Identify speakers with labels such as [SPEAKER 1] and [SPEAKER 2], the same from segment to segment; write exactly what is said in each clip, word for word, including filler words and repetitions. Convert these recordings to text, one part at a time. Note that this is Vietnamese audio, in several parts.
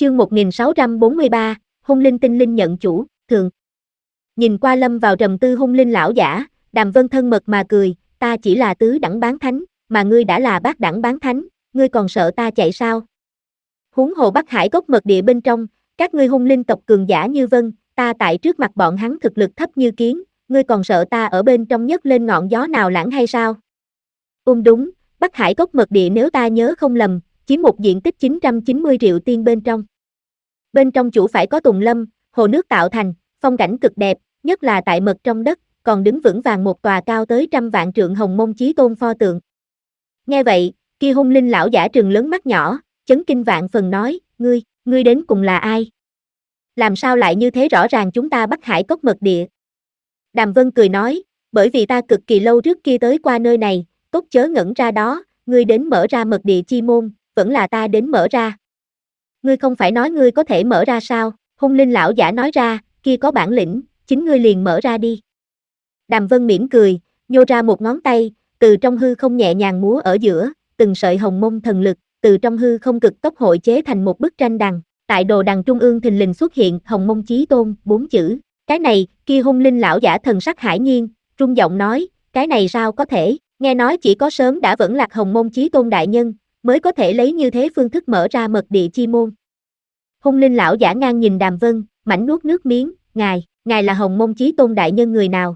[SPEAKER 1] Chương một nghìn sáu trăm bốn mươi ba, hung linh tinh linh nhận chủ, thường. Nhìn qua lâm vào trầm tư hung linh lão giả, Đàm Vân thân mật mà cười, ta chỉ là tứ đẳng bán thánh, mà ngươi đã là bát đẳng bán thánh, ngươi còn sợ ta chạy sao? Huống hồ Bắc Hải cốc mật địa bên trong, các ngươi hung linh tộc cường giả như vân, ta tại trước mặt bọn hắn thực lực thấp như kiến, ngươi còn sợ ta ở bên trong nhấc lên ngọn gió nào lãng hay sao? Um đúng, Bắc Hải cốc mật địa nếu ta nhớ không lầm, chiếm một diện tích chín trăm chín mươi triệu tiên bên trong. Bên trong chủ phải có tùng lâm, hồ nước tạo thành, phong cảnh cực đẹp, nhất là tại mật trong đất, còn đứng vững vàng một tòa cao tới trăm vạn trượng hồng mông chí tôn pho tượng. Nghe vậy, kia hung linh lão giả trừng lớn mắt nhỏ, chấn kinh vạn phần nói, ngươi, ngươi đến cùng là ai? Làm sao lại như thế rõ ràng chúng ta Bắc Hải cốc mật địa? Đàm Vân cười nói, bởi vì ta cực kỳ lâu trước kia tới qua nơi này, cốt chớ ngẩn ra đó, ngươi đến mở ra mật địa chi môn, vẫn là ta đến mở ra. Ngươi không phải nói ngươi có thể mở ra sao? Hung linh lão giả nói ra, kia có bản lĩnh, chính ngươi liền mở ra đi. Đàm Vân mỉm cười, nhô ra một ngón tay, từ trong hư không nhẹ nhàng múa ở giữa, từng sợi hồng mông thần lực, từ trong hư không cực tốc hội chế thành một bức tranh đằng. Tại đồ đằng trung ương thình lình xuất hiện hồng mông chí tôn, bốn chữ. Cái này, kia hung linh lão giả thần sắc hải nhiên, rung giọng nói, cái này sao có thể, nghe nói chỉ có sớm đã vẫn lạc hồng mông chí tôn đại nhân, mới có thể lấy như thế phương thức mở ra mật địa chi môn. Hung linh lão giả ngang nhìn Đàm Vân, mảnh nuốt nước miếng, ngài, ngài là hồng mông chí tôn đại nhân người nào?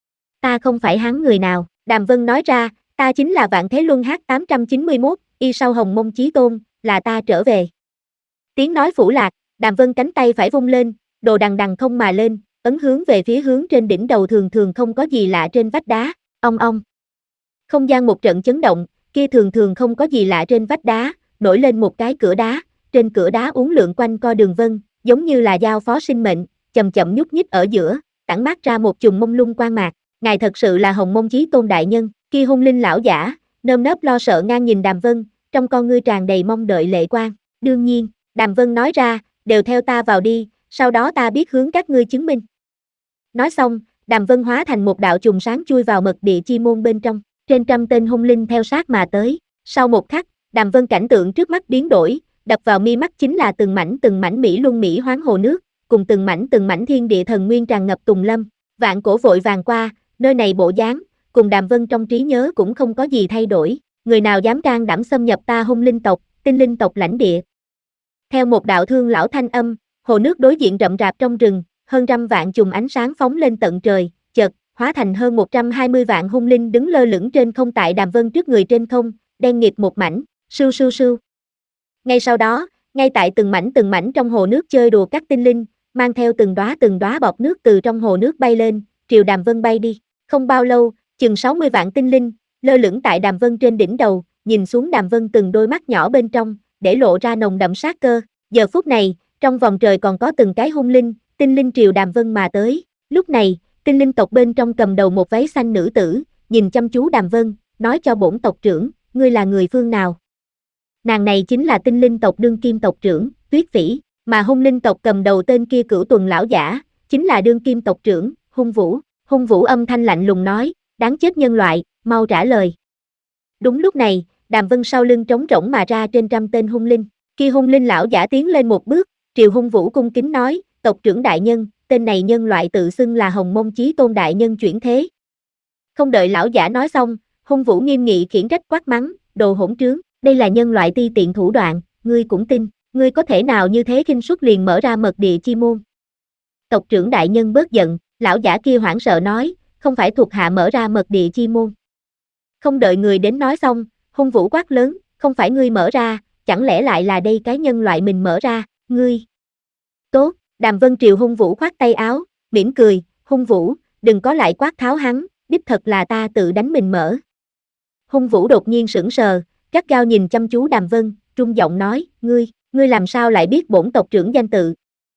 [SPEAKER 1] Ta không phải hắn người nào, Đàm Vân nói ra, ta chính là Vạn Thế Luân H tám trăm chín mươi mốt, y sau hồng mông chí tôn, là ta trở về. Tiếng nói phủ lạc, Đàm Vân cánh tay phải vung lên, đồ đằng đằng không mà lên, ấn hướng về phía hướng trên đỉnh đầu thường thường không có gì lạ trên vách đá, ong ong. Không gian một trận chấn động, kia thường thường không có gì lạ trên vách đá, nổi lên một cái cửa đá, trên cửa đá uốn lượn quanh co đường vân, giống như là giao phó sinh mệnh, chậm chậm nhúc nhích ở giữa, tản mát ra một chùm mông lung quang mạc, ngài thật sự là hồng mông chí tôn đại nhân, kia hung linh lão giả, nơm nớp lo sợ ngang nhìn Đàm Vân, trong con ngươi tràn đầy mong đợi lệ quang, đương nhiên, Đàm Vân nói ra, đều theo ta vào đi, sau đó ta biết hướng các ngươi chứng minh. Nói xong, Đàm Vân hóa thành một đạo chùm sáng chui vào mật địa chi môn bên trong, trên trăm tên hung linh theo sát mà tới, sau một khắc, Đàm Vân cảnh tượng trước mắt biến đổi, đập vào mi mắt chính là từng mảnh từng mảnh mỹ luân mỹ hoán hồ nước, cùng từng mảnh từng mảnh thiên địa thần nguyên tràn ngập tùng lâm, vạn cổ vội vàng qua, nơi này bộ dáng, cùng Đàm Vân trong trí nhớ cũng không có gì thay đổi, người nào dám can đảm xâm nhập ta hung linh tộc, tinh linh tộc lãnh địa. Theo một đạo thương lão thanh âm, hồ nước đối diện rậm rạp trong rừng, hơn trăm vạn chùm ánh sáng phóng lên tận trời, chợt hóa thành hơn một trăm hai mươi vạn hung linh đứng lơ lửng trên không tại Đàm Vân trước người trên không, đen nghịt một mảnh, sưu sưu sưu. Ngay sau đó, ngay tại từng mảnh từng mảnh trong hồ nước chơi đùa các tinh linh, mang theo từng đóa từng đóa bọt nước từ trong hồ nước bay lên, triều Đàm Vân bay đi. Không bao lâu, chừng sáu mươi vạn tinh linh, lơ lửng tại Đàm Vân trên đỉnh đầu, nhìn xuống Đàm Vân từng đôi mắt nhỏ bên trong, để lộ ra nồng đậm sát cơ. Giờ phút này, trong vòng trời còn có từng cái hung linh, tinh linh triều Đàm Vân mà tới. Lúc này, tinh linh tộc bên trong cầm đầu một váy xanh nữ tử, nhìn chăm chú Đàm Vân, nói cho bổn tộc trưởng, ngươi là người phương nào? Nàng này chính là tinh linh tộc đương kim tộc trưởng, Tuyết Phỉ, mà hung linh tộc cầm đầu tên kia Cửu Tuần lão giả, chính là đương kim tộc trưởng, Hung Vũ. Hung Vũ âm thanh lạnh lùng nói, đáng chết nhân loại, mau trả lời. Đúng lúc này, Đàm Vân sau lưng trống rỗng mà ra trên trăm tên hung linh, kia hung linh lão giả tiến lên một bước, triều Hung Vũ cung kính nói, tộc trưởng đại nhân, tên này nhân loại tự xưng là hồng mông chí tôn đại nhân chuyển thế. Không đợi lão giả nói xong, Hung Vũ nghiêm nghị khiển trách quát mắng, đồ hỗn trướng, đây là nhân loại ti tiện thủ đoạn, ngươi cũng tin, ngươi có thể nào như thế khinh suất liền mở ra mật địa chi môn. Tộc trưởng đại nhân bớt giận, lão giả kia hoảng sợ nói, không phải thuộc hạ mở ra mật địa chi môn. Không đợi người đến nói xong, Hung Vũ quát lớn, không phải ngươi mở ra, chẳng lẽ lại là đây cái nhân loại mình mở ra, ngươi. Tốt, Đàm Vân triều Hung Vũ khoát tay áo, mỉm cười, Hung Vũ, đừng có lại quát tháo hắn, đích thật là ta tự đánh mình mở. Hung Vũ đột nhiên sững sờ, gắt gao nhìn chăm chú Đàm Vân, trung giọng nói, ngươi, ngươi làm sao lại biết bổn tộc trưởng danh tự?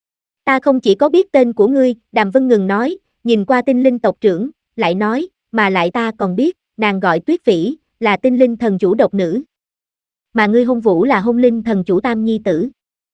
[SPEAKER 1] Ta không chỉ có biết tên của ngươi, Đàm Vân ngừng nói, nhìn qua tinh linh tộc trưởng, lại nói, mà lại ta còn biết, nàng gọi Tuyết Phỉ, là tinh linh thần chủ độc nữ. Mà ngươi Hung Vũ là hung linh thần chủ tam nhi tử.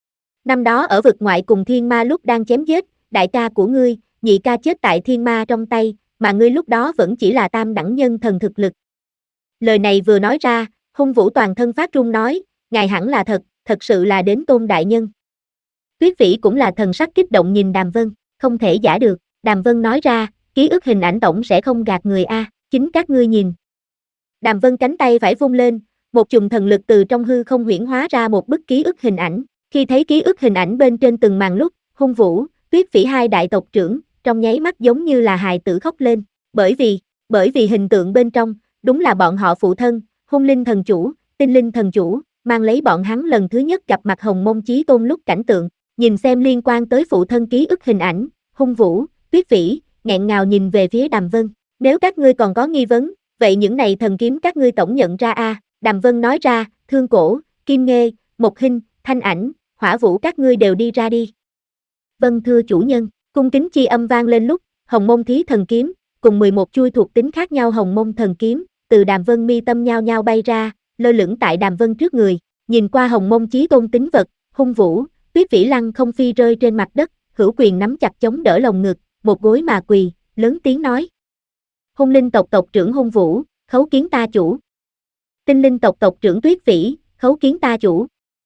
[SPEAKER 1] Năm đó ở vực ngoại cùng thiên ma lúc đang chém giết, đại ca của ngươi, nhị ca chết tại thiên ma trong tay, mà ngươi lúc đó vẫn chỉ là tam đẳng nhân thần thực lực. Lời này vừa nói ra, Hung Vũ toàn thân phát run nói, ngài hẳn là thật, thật sự là đến tôn đại nhân. Tuyết Phỉ cũng là thần sắc kích động nhìn Đàm Vân, không thể giả được, Đàm Vân nói ra, ký ức hình ảnh tổng sẽ không gạt người a, chính các ngươi nhìn. Đàm Vân cánh tay phải vung lên, một chùm thần lực từ trong hư không huyễn hóa ra một bức ký ức hình ảnh, khi thấy ký ức hình ảnh bên trên từng màn lúc, Hung Vũ, Tuyết Phỉ hai đại tộc trưởng, trong nháy mắt giống như là hài tử khóc lên, bởi vì, bởi vì hình tượng bên trong, đúng là bọn họ phụ thân, Hung Linh thần chủ, Tinh Linh thần chủ, mang lấy bọn hắn lần thứ nhất gặp mặt Hồng Mông Chí Tôn lúc cảnh tượng, nhìn xem liên quan tới phụ thân ký ức hình ảnh, Hung Vũ, Tuyết Phỉ, nghẹn ngào nhìn về phía Đàm Vân, nếu các ngươi còn có nghi vấn, vậy những này thần kiếm các ngươi tổng nhận ra a, à, Đàm Vân nói ra, Thương Cổ, Kim Nghê, Mộc Hinh, Thanh Ảnh, Hỏa Vũ các ngươi đều đi ra đi. Vâng thưa chủ nhân, cung kính chi âm vang lên lúc, Hồng Mông Thí thần kiếm, cùng mười một chuôi thuộc tính khác nhau Hồng Mông thần kiếm, từ Đàm Vân mi tâm nhao nhao bay ra, lơ lửng tại Đàm Vân trước người, nhìn qua Hồng Mông Chí Tôn tính vật, Hung Vũ, Tuyết Phỉ lăng không phi rơi trên mặt đất, hữu quyền nắm chặt chống đỡ lồng ngực, một gối mà quỳ, lớn tiếng nói. Hung Linh tộc tộc trưởng Hung Vũ, khấu kiến ta chủ. Tinh Linh tộc tộc trưởng Tuyết Phỉ, khấu kiến ta chủ.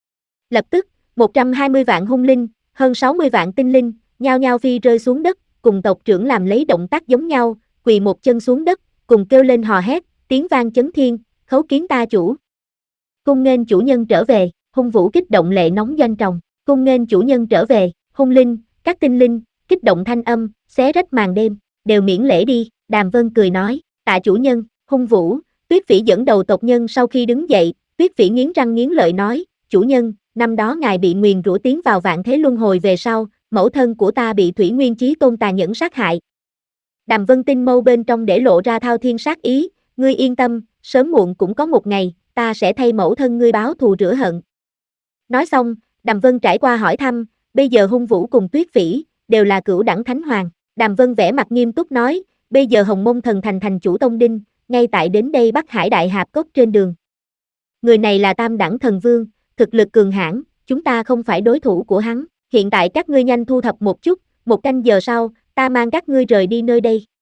[SPEAKER 1] Lập tức, một trăm hai mươi vạn hung linh, hơn sáu mươi vạn tinh linh, nhao nhao phi rơi xuống đất, cùng tộc trưởng làm lấy động tác giống nhau, quỳ một chân xuống đất, cùng kêu lên hò hét, tiếng vang chấn thiên, khấu kiến ta chủ. Cung nghênh chủ nhân trở về, Hung Vũ kích động lệ nóng doanh tròng, cung nghênh chủ nhân trở về, hung linh, các tinh linh, kích động thanh âm, xé rách màn đêm, đều miễn lễ đi, Đàm Vân cười nói, tạ chủ nhân, Hung Vũ, Tuyết Phỉ dẫn đầu tộc nhân sau khi đứng dậy, Tuyết Phỉ nghiến răng nghiến lợi nói, chủ nhân, năm đó ngài bị nguyền rủa tiến vào vạn thế luân hồi về sau, mẫu thân của ta bị Thủy Nguyên Chí Tôn tà nhẫn sát hại. Đàm Vân tinh mâu bên trong để lộ ra thao thiên sát ý, ngươi yên tâm, sớm muộn cũng có một ngày, ta sẽ thay mẫu thân ngươi báo thù rửa hận. Nói xong, Đàm Vân trải qua hỏi thăm, bây giờ Hung Vũ cùng Tuyết Phỉ, đều là cửu đẳng thánh hoàng. Đàm Vân vẻ mặt nghiêm túc nói, bây giờ Hồng Mông thần thành thành chủ Tông Đinh, ngay tại đến đây Bắc Hải Đại Hạp Cốc trên đường. Người này là tam đẳng thần vương, thực lực cường hãn, chúng ta không phải đối thủ của hắn, hiện tại các ngươi nhanh thu thập một chút, một canh giờ sau, ta mang các ngươi rời đi nơi đây.